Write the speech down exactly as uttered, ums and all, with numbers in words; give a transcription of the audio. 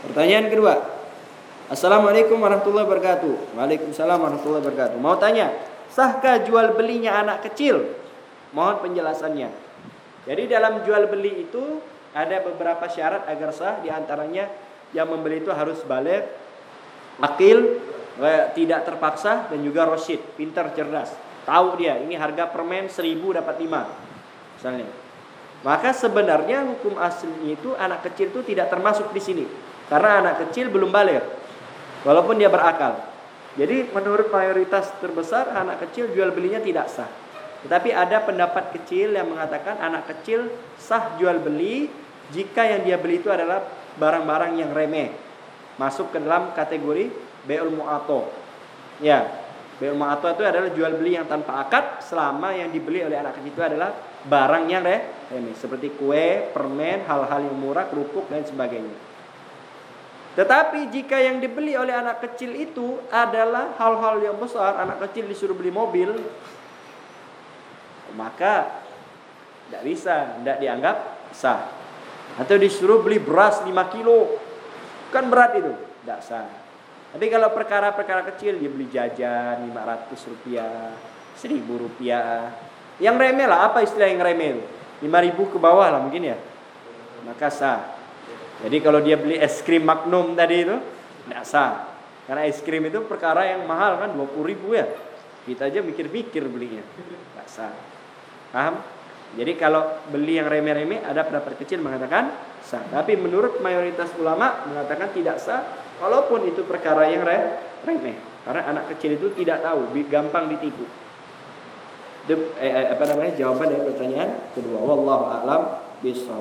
Pertanyaan kedua. Assalamualaikum warahmatullahi wabarakatuh. Waalaikumsalam warahmatullahi wabarakatuh. Mau tanya, sahkah jual belinya anak kecil? Mohon penjelasannya. Jadi dalam jual beli itu ada beberapa syarat agar sah. Di antaranya yang membeli itu harus baligh, akil, tidak terpaksa, dan juga rasyid, pintar, cerdas. Tahu dia, ini harga permen seribu dapat lima misalnya. Maka sebenarnya hukum aslinya itu anak kecil itu tidak termasuk di sini. Karena anak kecil belum baligh, walaupun dia berakal. Jadi menurut mayoritas terbesar anak kecil jual belinya tidak sah. Tetapi ada pendapat kecil yang mengatakan anak kecil sah jual beli jika yang dia beli itu adalah barang-barang yang remeh, masuk ke dalam kategori bai'ul mu'ato. Ya, bai'ul mu'ato itu adalah jual beli yang tanpa akad selama yang dibeli oleh anak kecil itu adalah barang yang remeh, seperti kue, permen, hal-hal yang murah, kerupuk dan sebagainya. Tetapi jika yang dibeli oleh anak kecil itu adalah hal-hal yang besar, anak kecil disuruh beli mobil, maka tidak bisa, tidak dianggap sah. Atau disuruh beli beras lima kilo, kan berat itu, tidak sah. Tapi kalau perkara-perkara kecil, dia beli jajan lima ratus rupiah, seribu rupiah, yang remeh lah, apa istilah yang remeh? lima ribu ke bawah lah mungkin ya, maka sah. Jadi kalau dia beli es krim Magnum tadi itu tidak sah, karena es krim itu perkara yang mahal kan, dua puluh ribu ya. Kita aja mikir-mikir belinya, tidak sah. Paham? Jadi kalau beli yang remeh-remeh, ada pendapat kecil mengatakan sah. Tapi menurut mayoritas ulama mengatakan tidak sah, walaupun itu perkara yang remeh. Karena anak kecil itu tidak tahu, gampang ditipu. Itu, eh, apa namanya, jawaban dari pertanyaan kedua. Wallahu a'lam bishawab.